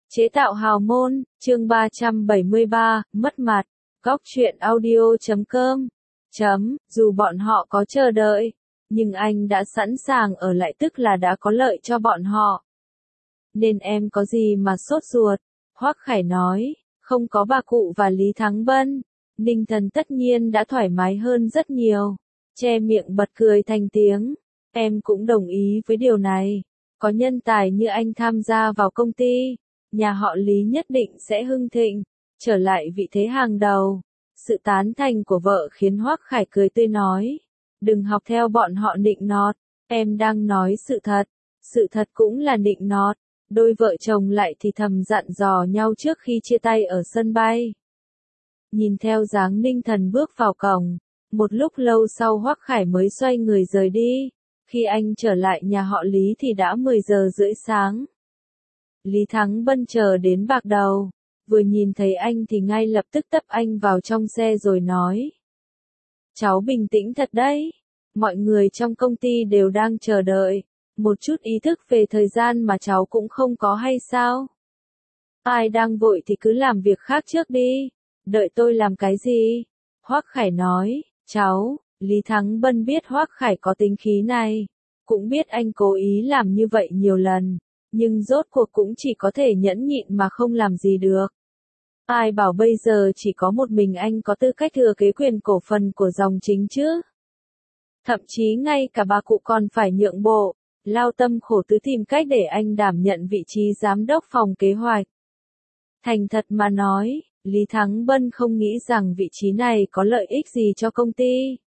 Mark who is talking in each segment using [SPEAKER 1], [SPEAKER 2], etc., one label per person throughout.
[SPEAKER 1] Chế tạo hào môn, chương 373, mất mặt. Góc truyện audio.com. Dù bọn họ có chờ đợi, nhưng anh đã sẵn sàng ở lại, tức là đã có lợi cho bọn họ. Nên em có gì mà sốt ruột? Hoắc Khải nói, không có bà cụ và Lý Thắng Bân, Ninh Thần tất nhiên đã thoải mái hơn rất nhiều. Che miệng bật cười thành tiếng. Em cũng đồng ý với điều này. Có nhân tài như anh tham gia vào công ty, nhà họ Lý nhất định sẽ hưng thịnh, trở lại vị thế hàng đầu. Sự tán thành của vợ khiến Hoắc Khải cười tươi nói, đừng học theo bọn họ nịnh nọt, em đang nói sự thật cũng là nịnh nọt. Đôi vợ chồng lại thì thầm dặn dò nhau trước khi chia tay ở sân bay. Nhìn theo dáng Ninh Thần bước vào cổng, một lúc lâu sau Hoắc Khải mới xoay người rời đi. Khi anh trở lại nhà họ Lý thì đã 10 giờ rưỡi sáng. Lý Thắng Bân chờ đến bạc đầu, vừa nhìn thấy anh thì ngay lập tức tấp anh vào trong xe rồi nói. Cháu bình tĩnh thật đấy, mọi người trong công ty đều đang chờ đợi, một chút ý thức về thời gian mà cháu cũng không có hay sao? Ai đang vội thì cứ làm việc khác trước đi, đợi tôi làm cái gì? Hoắc Khải nói, cháu. Lý Thắng Bân biết Hoắc Khải có tính khí này, cũng biết anh cố ý làm như vậy nhiều lần, nhưng rốt cuộc cũng chỉ có thể nhẫn nhịn mà không làm gì được. Ai bảo bây giờ chỉ có một mình anh có tư cách thừa kế quyền cổ phần của dòng chính chứ? Thậm chí ngay cả bà cụ còn phải nhượng bộ, lao tâm khổ tứ tìm cách để anh đảm nhận vị trí giám đốc phòng kế hoạch. Thành thật mà nói, Lý Thắng Bân không nghĩ rằng vị trí này có lợi ích gì cho công ty.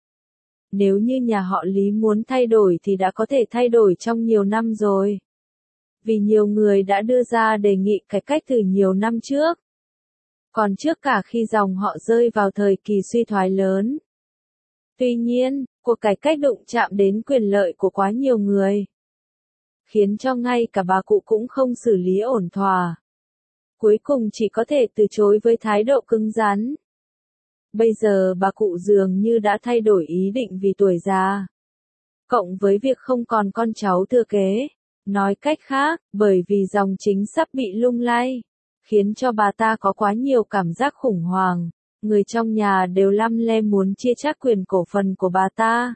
[SPEAKER 1] Nếu như nhà họ Lý muốn thay đổi thì đã có thể thay đổi trong nhiều năm rồi. Vì nhiều người đã đưa ra đề nghị cải cách từ nhiều năm trước. Còn trước cả khi dòng họ rơi vào thời kỳ suy thoái lớn. Tuy nhiên, cuộc cải cách đụng chạm đến quyền lợi của quá nhiều người. Khiến cho ngay cả bà cụ cũng không xử lý ổn thỏa. Cuối cùng chỉ có thể từ chối với thái độ cứng rắn. Bây giờ bà cụ dường như đã thay đổi ý định vì tuổi già. Cộng với việc không còn con cháu thừa kế. Nói cách khác, bởi vì dòng chính sắp bị lung lay. Khiến cho bà ta có quá nhiều cảm giác khủng hoảng. Người trong nhà đều lăm le muốn chia chác quyền cổ phần của bà ta.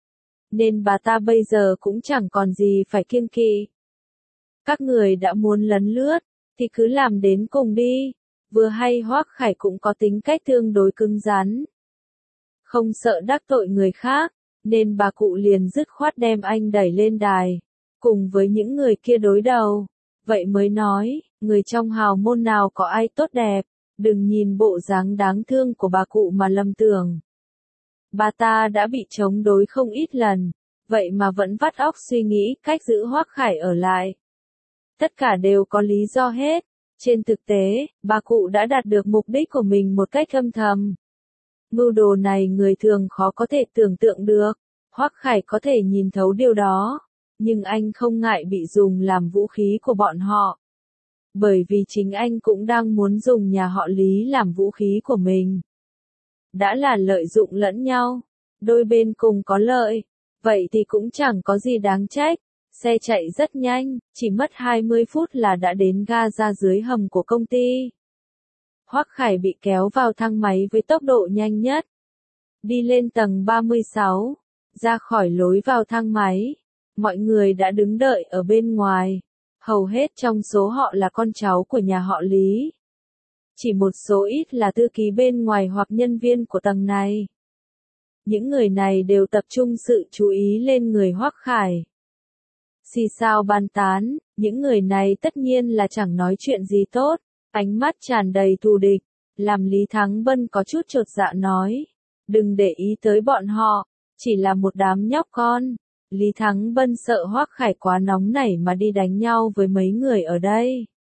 [SPEAKER 1] Nên bà ta bây giờ cũng chẳng còn gì phải kiêng kỵ. Các người đã muốn lấn lướt, thì cứ làm đến cùng đi. Vừa hay Hoắc Khải cũng có tính cách tương đối cứng rắn. Không sợ đắc tội người khác, nên bà cụ liền dứt khoát đem anh đẩy lên đài, cùng với những người kia đối đầu. Vậy mới nói, người trong hào môn nào có ai tốt đẹp, đừng nhìn bộ dáng đáng thương của bà cụ mà lầm tưởng. Bà ta đã bị chống đối không ít lần, vậy mà vẫn vắt óc suy nghĩ cách giữ Hoắc Khải ở lại. Tất cả đều có lý do hết. Trên thực tế, bà cụ đã đạt được mục đích của mình một cách âm thầm. Mưu đồ này người thường khó có thể tưởng tượng được. Hoắc Khải có thể nhìn thấu điều đó, nhưng anh không ngại bị dùng làm vũ khí của bọn họ. Bởi vì chính anh cũng đang muốn dùng nhà họ Lý làm vũ khí của mình. Đã là lợi dụng lẫn nhau, đôi bên cùng có lợi, vậy thì cũng chẳng có gì đáng trách. Xe chạy rất nhanh, chỉ mất 20 phút là đã đến ga ra dưới hầm của công ty. Hoắc Khải bị kéo vào thang máy với tốc độ nhanh nhất. Đi lên tầng 36, ra khỏi lối vào thang máy. Mọi người đã đứng đợi ở bên ngoài. Hầu hết trong số họ là con cháu của nhà họ Lý. Chỉ một số ít là thư ký bên ngoài hoặc nhân viên của tầng này. Những người này đều tập trung sự chú ý lên người Hoắc Khải. Xì xào bàn tán, những người này tất nhiên là chẳng nói chuyện gì tốt, ánh mắt tràn đầy thù địch, làm Lý Thắng Bân có chút chột dạ nói, đừng để ý tới bọn họ, chỉ là một đám nhóc con. Lý Thắng Bân sợ Hoắc Khải quá nóng nảy mà đi đánh nhau với mấy người ở đây.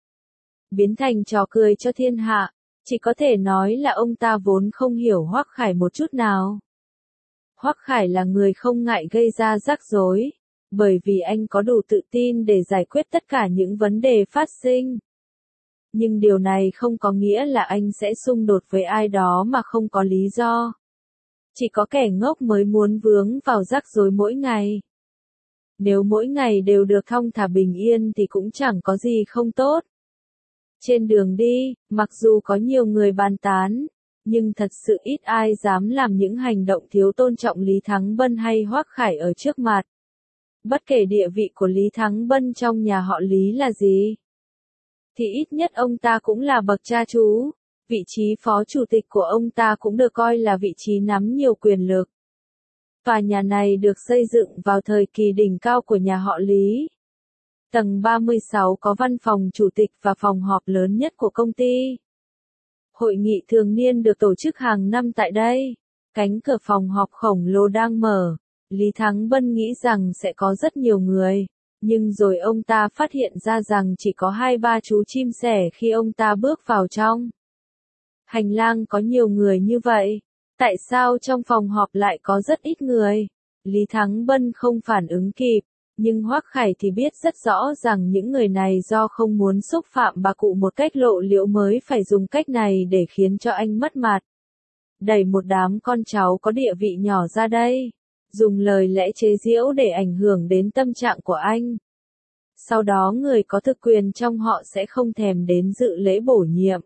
[SPEAKER 1] Biến thành trò cười cho thiên hạ, chỉ có thể nói là ông ta vốn không hiểu Hoắc Khải một chút nào. Hoắc Khải là người không ngại gây ra rắc rối. Bởi vì anh có đủ tự tin để giải quyết tất cả những vấn đề phát sinh. Nhưng điều này không có nghĩa là anh sẽ xung đột với ai đó mà không có lý do. Chỉ có kẻ ngốc mới muốn vướng vào rắc rối mỗi ngày. Nếu mỗi ngày đều được thong thả bình yên thì cũng chẳng có gì không tốt. Trên đường đi, mặc dù có nhiều người bàn tán, nhưng thật sự ít ai dám làm những hành động thiếu tôn trọng Lý Thắng Bân hay Hoắc Khải ở trước mặt. Bất kể địa vị của Lý Thắng Bân trong nhà họ Lý là gì, thì ít nhất ông ta cũng là bậc cha chú. Vị trí phó chủ tịch của ông ta cũng được coi là vị trí nắm nhiều quyền lực. Tòa nhà này được xây dựng vào thời kỳ đỉnh cao của nhà họ Lý. Tầng 36 có văn phòng chủ tịch và phòng họp lớn nhất của công ty. Hội nghị thường niên được tổ chức hàng năm tại đây. Cánh cửa phòng họp khổng lồ đang mở. Lý Thắng Bân nghĩ rằng sẽ có rất nhiều người. Nhưng rồi ông ta phát hiện ra rằng chỉ có 2-3 chú chim sẻ khi ông ta bước vào trong. Hành lang có nhiều người như vậy. Tại sao trong phòng họp lại có rất ít người? Lý Thắng Bân không phản ứng kịp. Nhưng Hoắc Khải thì biết rất rõ rằng những người này do không muốn xúc phạm bà cụ một cách lộ liễu mới phải dùng cách này để khiến cho anh mất mặt. Đẩy một đám con cháu có địa vị nhỏ ra đây. Dùng lời lẽ chế giễu để ảnh hưởng đến tâm trạng của anh. Sau đó người có thực quyền trong họ sẽ không thèm đến dự lễ bổ nhiệm.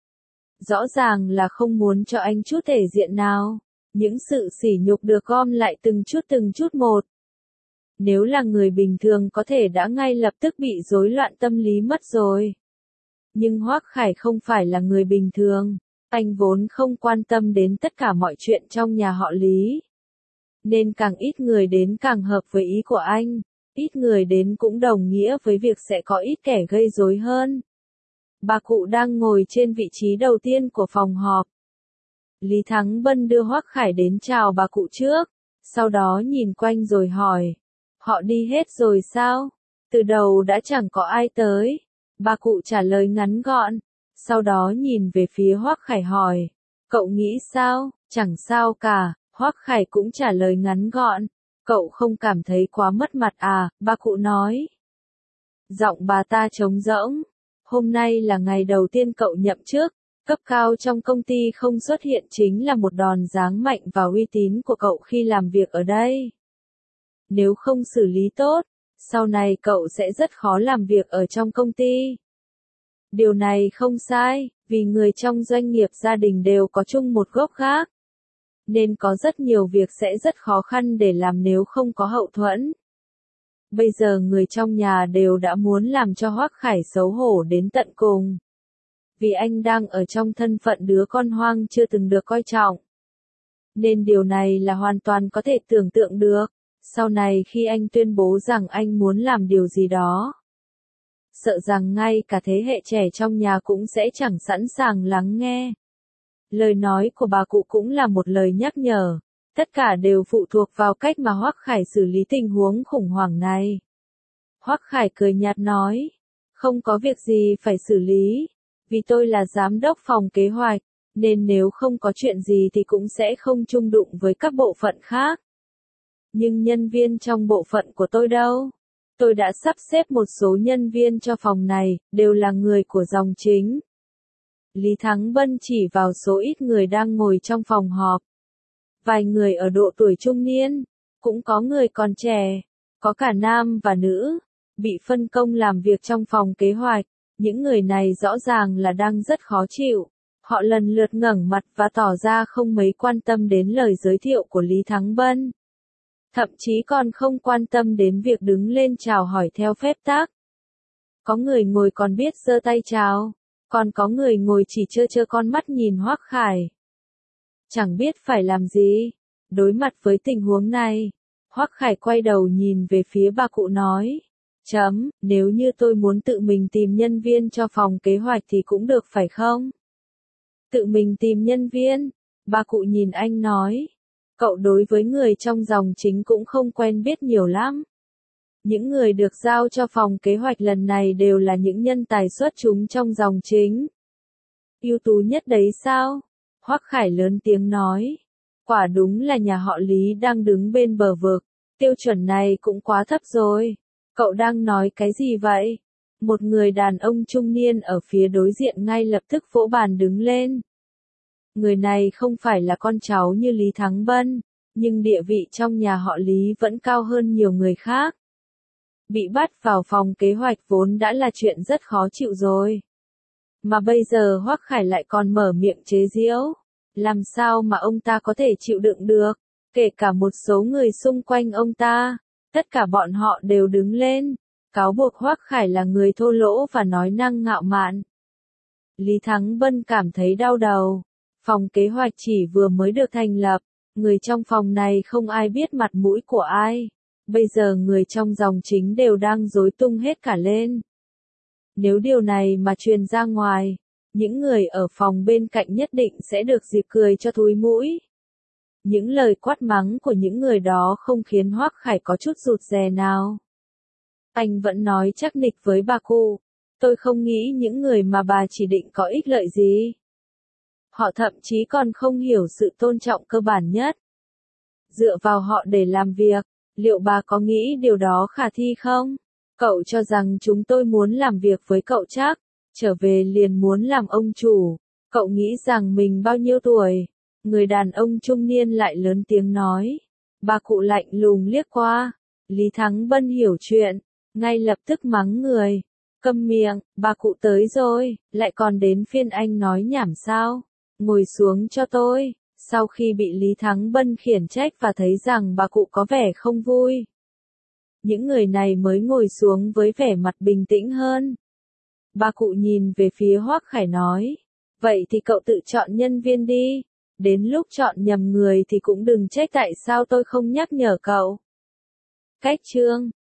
[SPEAKER 1] Rõ ràng là không muốn cho anh chút thể diện nào. Những sự sỉ nhục được gom lại từng chút một. Nếu là người bình thường có thể đã ngay lập tức bị rối loạn tâm lý mất rồi. Nhưng Hoắc Khải không phải là người bình thường. Anh vốn không quan tâm đến tất cả mọi chuyện trong nhà họ Lý. Nên càng ít người đến càng hợp với ý của anh. Ít người đến cũng đồng nghĩa với việc sẽ có ít kẻ gây rối hơn. Bà cụ đang ngồi trên vị trí đầu tiên của phòng họp. Lý Thắng Bân đưa Hoắc Khải đến chào bà cụ trước. Sau đó nhìn quanh rồi hỏi. Họ đi hết rồi sao? Từ đầu đã chẳng có ai tới. Bà cụ trả lời ngắn gọn. Sau đó nhìn về phía Hoắc Khải hỏi. Cậu nghĩ sao? Chẳng sao cả. Hoắc Khải cũng trả lời ngắn gọn. Cậu không cảm thấy quá mất mặt à? Bà cụ nói. Giọng bà ta trống rỗng. Hôm nay là ngày đầu tiên cậu nhậm chức. Cấp cao trong công ty không xuất hiện chính là một đòn giáng mạnh vào uy tín của cậu khi làm việc ở đây. Nếu không xử lý tốt, sau này cậu sẽ rất khó làm việc ở trong công ty. Điều này không sai, vì người trong doanh nghiệp gia đình đều có chung một gốc gác. Nên có rất nhiều việc sẽ rất khó khăn để làm nếu không có hậu thuẫn. Bây giờ người trong nhà đều đã muốn làm cho Hoắc Khải xấu hổ đến tận cùng. Vì anh đang ở trong thân phận đứa con hoang chưa từng được coi trọng. Nên điều này là hoàn toàn có thể tưởng tượng được. Sau này khi anh tuyên bố rằng anh muốn làm điều gì đó, sợ rằng ngay cả thế hệ trẻ trong nhà cũng sẽ chẳng sẵn sàng lắng nghe. Lời nói của bà cụ cũng là một lời nhắc nhở. Tất cả đều phụ thuộc vào cách mà Hoắc Khải xử lý tình huống khủng hoảng này. Hoắc Khải cười nhạt nói, không có việc gì phải xử lý, vì tôi là giám đốc phòng kế hoạch, nên nếu không có chuyện gì thì cũng sẽ không chung đụng với các bộ phận khác. Nhưng nhân viên trong bộ phận của tôi đâu? Tôi đã sắp xếp một số nhân viên cho phòng này, đều là người của dòng chính. Lý Thắng Bân chỉ vào số ít người đang ngồi trong phòng họp. Vài người ở độ tuổi trung niên, cũng có người còn trẻ, có cả nam và nữ, bị phân công làm việc trong phòng kế hoạch. Những người này rõ ràng là đang rất khó chịu. Họ lần lượt ngẩng mặt và tỏ ra không mấy quan tâm đến lời giới thiệu của Lý Thắng Bân. Thậm chí còn không quan tâm đến việc đứng lên chào hỏi theo phép tắc. Có người ngồi còn biết giơ tay chào, còn có người ngồi chỉ trơ con mắt nhìn Hoắc Khải. Chẳng biết phải làm gì. Đối mặt với tình huống này, Hoắc Khải quay đầu nhìn về phía bà cụ nói. Nếu như tôi muốn tự mình tìm nhân viên cho phòng kế hoạch thì cũng được phải không? Tự mình tìm nhân viên? Bà cụ nhìn anh nói. Cậu đối với người trong dòng chính cũng không quen biết nhiều lắm. Những người được giao cho phòng kế hoạch lần này đều là những nhân tài xuất chúng trong dòng chính. Ưu tú nhất đấy sao? Hoắc Khải lớn tiếng nói. Quả đúng là nhà họ Lý đang đứng bên bờ vực. Tiêu chuẩn này cũng quá thấp rồi. Cậu đang nói cái gì vậy? Một người đàn ông trung niên ở phía đối diện ngay lập tức vỗ bàn đứng lên. Người này không phải là con cháu như Lý Thắng Bân, nhưng địa vị trong nhà họ Lý vẫn cao hơn nhiều người khác. Bị bắt vào phòng kế hoạch vốn đã là chuyện rất khó chịu rồi. Mà bây giờ Hoắc Khải lại còn mở miệng chế giễu. Làm sao mà ông ta có thể chịu đựng được? Kể cả một số người xung quanh ông ta, tất cả bọn họ đều đứng lên, cáo buộc Hoắc Khải là người thô lỗ và nói năng ngạo mạn. Lý Thắng Bân cảm thấy đau đầu. Phòng kế hoạch chỉ vừa mới được thành lập, người trong phòng này không ai biết mặt mũi của ai. Bây giờ người trong dòng chính đều đang rối tung hết cả lên. Nếu điều này mà truyền ra ngoài, những người ở phòng bên cạnh nhất định sẽ được dịp cười cho thúi mũi. Những lời quát mắng của những người đó không khiến Hoắc Khải có chút rụt rè nào. Anh vẫn nói chắc nịch với bà cụ. Tôi không nghĩ những người mà bà chỉ định có ích lợi gì. Họ thậm chí còn không hiểu sự tôn trọng cơ bản nhất. Dựa vào họ để làm việc, liệu bà có nghĩ điều đó khả thi không? Cậu cho rằng chúng tôi muốn làm việc với cậu chắc, trở về liền muốn làm ông chủ. Cậu nghĩ rằng mình bao nhiêu tuổi? Người đàn ông trung niên lại lớn tiếng nói. Bà cụ lạnh lùng liếc qua. Lý Thắng Bân hiểu chuyện, ngay lập tức mắng người. Câm miệng, bà cụ tới rồi, lại còn đến phiên anh nói nhảm sao? Ngồi xuống cho tôi. Sau khi bị Lý Thắng Bân khiển trách và thấy rằng bà cụ có vẻ không vui, những người này mới ngồi xuống với vẻ mặt bình tĩnh hơn. Bà cụ nhìn về phía Hoắc Khải nói, vậy thì cậu tự chọn nhân viên đi, đến lúc chọn nhầm người thì cũng đừng trách tại sao tôi không nhắc nhở cậu. Cách chương